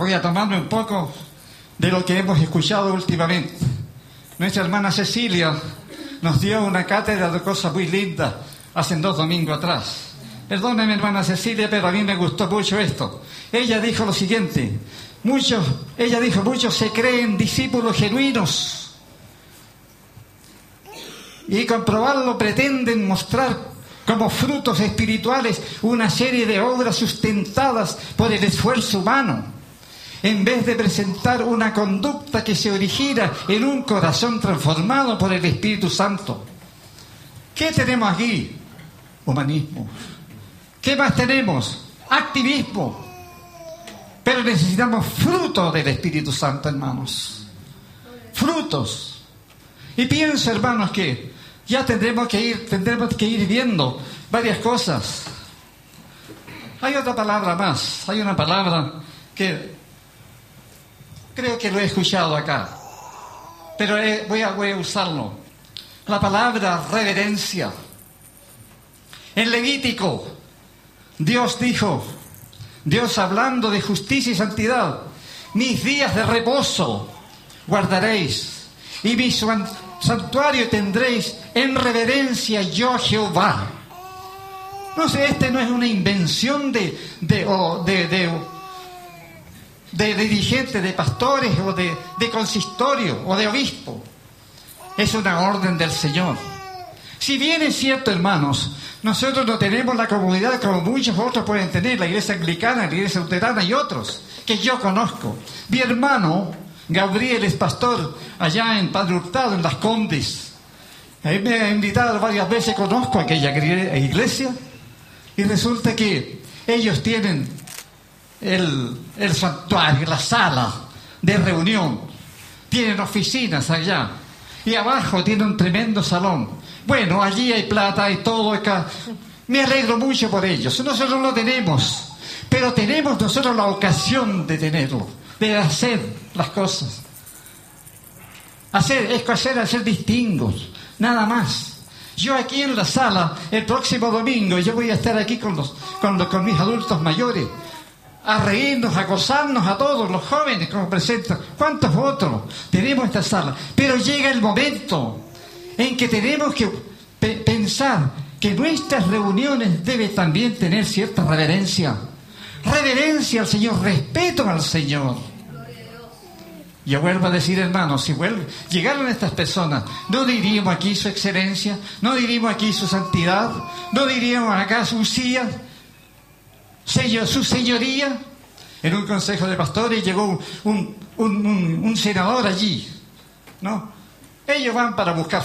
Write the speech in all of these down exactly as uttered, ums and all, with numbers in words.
voy a tomarme un poco de lo que hemos escuchado últimamente. Nuestra hermana Cecilia nos dio una cátedra de cosas muy lindas hace dos domingos atrás. Perdóneme, hermana Cecilia, pero a mí me gustó mucho esto. Ella dijo lo siguiente: muchos, ella dijo, muchos se creen discípulos genuinos y comprobarlo pretenden mostrar como frutos espirituales una serie de obras sustentadas por el esfuerzo humano, en vez de presentar una conducta que se origina en un corazón transformado por el Espíritu Santo. ¿Qué tenemos aquí? Humanismo. ¿Qué más tenemos? Activismo. Pero necesitamos frutos del Espíritu Santo, hermanos. Frutos. Y pienso, hermanos, que ya tendremos que ir, tendremos que ir viendo varias cosas. Hay otra palabra más. Hay una palabra que creo que lo he escuchado acá, pero eh, voy, a, voy a usarlo. La palabra reverencia. En Levítico, Dios dijo, Dios hablando de justicia y santidad: mis días de reposo guardaréis, y mi santuario tendréis en reverencia yo Jehová. No sé, este no es una invención de, de, o de, de, de, de dirigentes, de pastores, o de, de consistorio, o de obispo. Es una orden del Señor. Si bien es cierto, hermanos, nosotros no tenemos la comodidad como muchos otros pueden tener, la iglesia anglicana, la iglesia luterana y otros, que yo conozco. Mi hermano Gabriel es pastor allá en Padre Hurtado, en Las Condes. Él me ha invitado varias veces, conozco aquella iglesia, y resulta que ellos tienen el, el santuario, la sala de reunión, tienen oficinas allá, y abajo tienen un tremendo salón. Bueno, allí hay plata, hay todo acá. Me alegro mucho por ellos. Nosotros lo tenemos, pero tenemos nosotros la ocasión de tenerlo, de hacer las cosas. Hacer, es hacer, hacer distingos, nada más. Yo aquí en la sala, el próximo domingo, yo voy a estar aquí con, los, con, los, con mis adultos mayores, a reírnos, a gozarnos a todos, los jóvenes como presentan. ¿Cuántos otros tenemos esta sala? Pero llega el momento en que tenemos que pe- pensar que nuestras reuniones deben también tener cierta reverencia. Reverencia al Señor, respeto al Señor. Yo vuelvo a decir, hermanos, si vuelve, llegaron estas personas, no diríamos aquí su excelencia, no diríamos aquí su santidad, no diríamos acá su silla, señor, su señoría. En un consejo de pastores llegó un, un, un, un, un senador allí, ¿no? Ellos van para buscar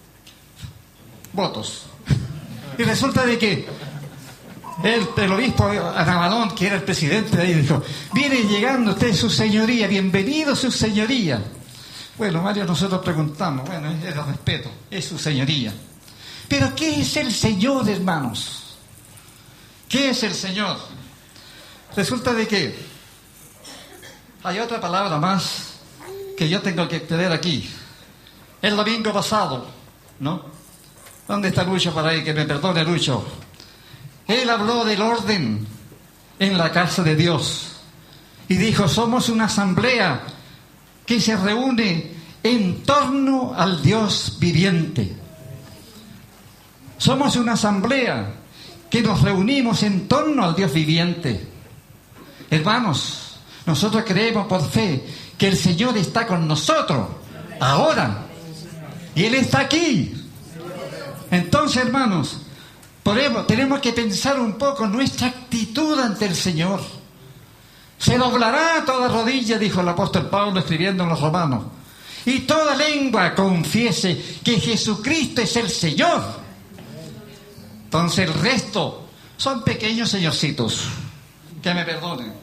votos. Y resulta de que el, el obispo Anamadón, que era el presidente de ahí, dijo: viene llegando usted, su señoría, bienvenido su señoría. Bueno, varios nosotros preguntamos, bueno, es el respeto, es su señoría. Pero ¿qué es el Señor, hermanos? ¿Qué es el Señor? Resulta de que hay otra palabra más que yo tengo que tener aquí. El domingo pasado, ¿no? ¿Dónde está Lucho para ahí? Que me perdone, Lucho. Él habló del orden en la casa de Dios y dijo: somos una asamblea que se reúne en torno al Dios viviente. Somos una asamblea que nos reunimos en torno al Dios viviente. Hermanos, nosotros creemos por fe que el Señor está con nosotros ahora. Y Él está aquí. Entonces, hermanos, podemos, tenemos que pensar un poco nuestra actitud ante el Señor. Se doblará toda rodilla, dijo el apóstol Pablo escribiendo en los Romanos, y toda lengua confiese que Jesucristo es el Señor. Entonces el resto son pequeños señorcitos, que me perdonen.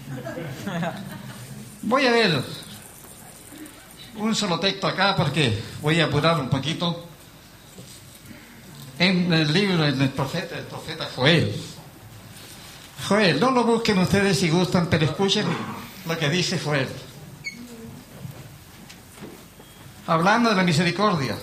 Voy a ver un solo texto acá porque voy a apurar un poquito. En el libro del profeta, el profeta Joel. Joel, no lo busquen ustedes si gustan, pero escuchen lo que dice Joel. Hablando de la misericordia.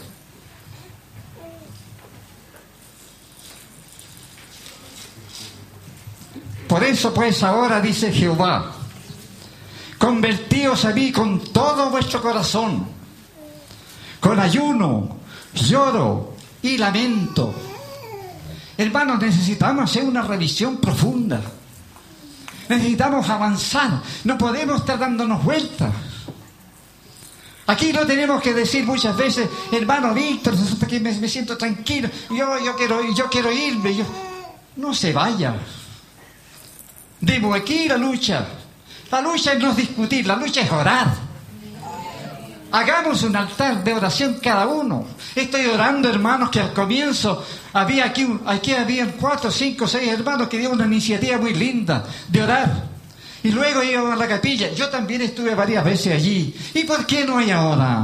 Por eso pues ahora dice Jehová: Convertíos a mí con todo vuestro corazón, con ayuno, lloro y lamento. Hermanos, necesitamos hacer una revisión profunda. Necesitamos avanzar. No podemos estar dándonos vueltas. Aquí no tenemos que decir muchas veces, hermano Víctor, resulta que me, me siento tranquilo, yo, yo, quiero, yo quiero irme. Yo... No se vaya. Debo aquí la lucha. La lucha es no discutir, la lucha es orar. Hagamos un altar de oración cada uno. Estoy orando, hermanos, que al comienzo había aquí, aquí habían cuatro, cinco, seis hermanos que dieron una iniciativa muy linda de orar. Y luego iban a la capilla. Yo también estuve varias veces allí. ¿Y por qué no hay ahora?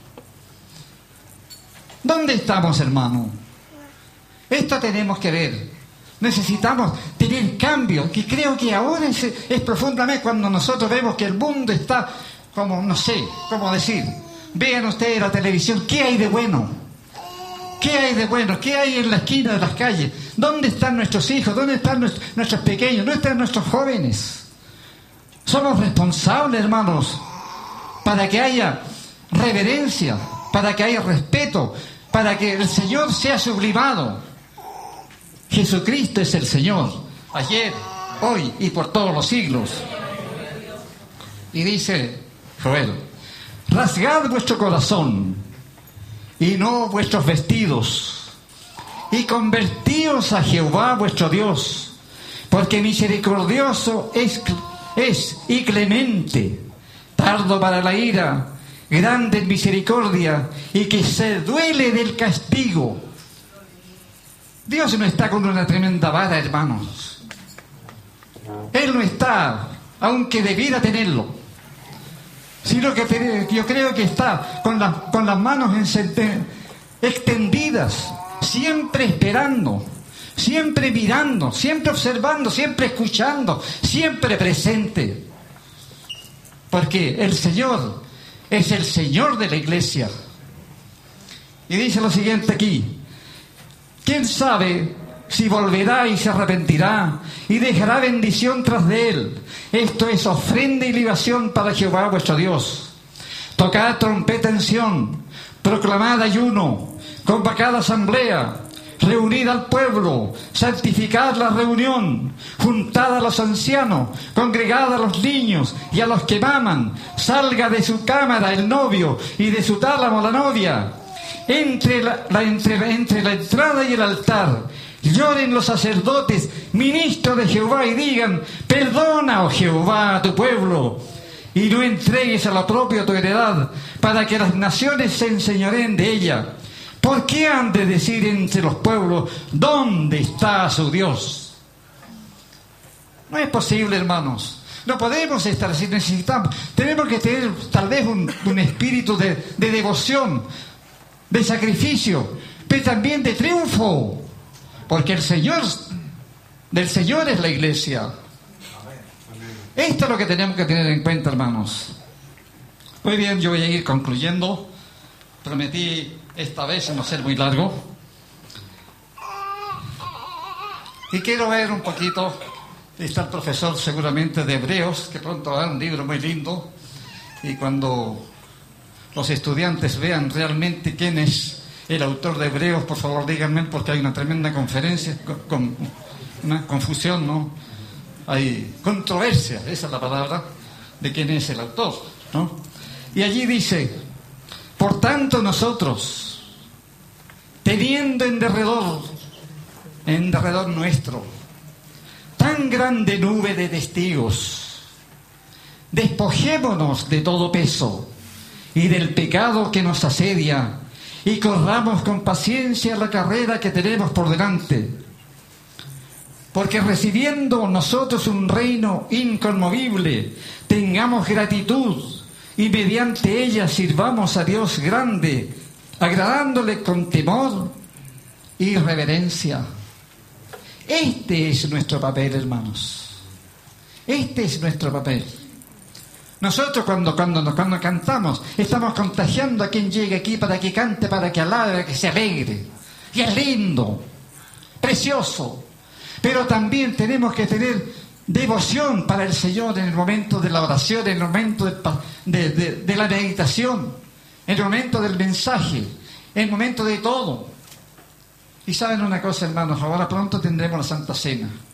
¿Dónde estamos, hermano? Esto tenemos que ver. Necesitamos tener cambio, que creo que ahora es, es profundamente cuando nosotros vemos que el mundo está, como, no sé, cómo decir, vean ustedes la televisión, ¿qué hay de bueno? ¿Qué hay de bueno? ¿Qué hay en la esquina de las calles? ¿Dónde están nuestros hijos? ¿Dónde están nuestros, nuestros pequeños? ¿Dónde están nuestros jóvenes? Somos responsables, hermanos, para que haya reverencia, para que haya respeto, para que el Señor sea sublimado. Jesucristo es el Señor, ayer, hoy y por todos los siglos. Y dice Joel, rasgad vuestro corazón y no vuestros vestidos, y convertíos a Jehová vuestro Dios, porque misericordioso es, es y clemente, tardo para la ira, grande en misericordia, y que se duele del castigo. Dios no está con una tremenda vara, hermanos. Él no está, aunque debiera tenerlo, sino que yo creo que está con, la, con las manos extendidas, siempre esperando, siempre mirando, siempre observando, siempre escuchando, siempre presente. Porque el Señor es el Señor de la iglesia. Y dice lo siguiente aquí: ¿quién sabe si volverá y se arrepentirá y dejará bendición tras de él? Esto es ofrenda y libación para Jehová vuestro Dios. Tocad trompeta en Sión, proclamad ayuno, convocad asamblea, reunid al pueblo, santificad la reunión, juntad a los ancianos, congregad a los niños y a los que maman, salga de su cámara el novio y de su tálamo la novia. Entre la, la, entre, la, entre la entrada y el altar lloren los sacerdotes, ministros de Jehová, y digan: perdona, oh Jehová, a tu pueblo, y no entregues a lo propio tu heredad, para que las naciones se enseñoreen de ella. ¿Por qué han de decir entre los pueblos: ¿dónde está su Dios? No es posible, hermanos. No podemos estar así. Necesitamos, tenemos que tener tal vez un, un espíritu de, de devoción, de sacrificio, pero también de triunfo, porque el Señor, del Señor es la iglesia. Esto es lo que tenemos que tener en cuenta, hermanos. Muy bien, yo voy a ir concluyendo. Prometí esta vez no ser muy largo. Y quiero ver un poquito, está el profesor seguramente de Hebreos, que pronto va a dar un libro muy lindo, y cuando los estudiantes vean realmente quién es el autor de Hebreos, por favor díganme, porque hay una tremenda conferencia, con, con, una confusión, ¿no? Hay controversia, esa es la palabra, de quién es el autor, ¿no? Y allí dice: por tanto nosotros, teniendo en derredor, en derredor nuestro, tan grande nube de testigos, despojémonos de todo peso y del pecado que nos asedia, y corramos con paciencia la carrera que tenemos por delante. Porque recibiendo nosotros un reino inconmovible, tengamos gratitud, y mediante ella sirvamos a Dios grande, agradándole con temor y reverencia. Este es nuestro papel, hermanos. Este es nuestro papel. Nosotros cuando, cuando, cuando cantamos, estamos contagiando a quien llegue aquí para que cante, para que alabe, para que se alegre. Y es lindo, precioso. Pero también tenemos que tener devoción para el Señor en el momento de la oración, en el momento de, de, de, de la meditación, en el momento del mensaje, en el momento de todo. Y saben una cosa, hermanos, ahora pronto tendremos la Santa Cena.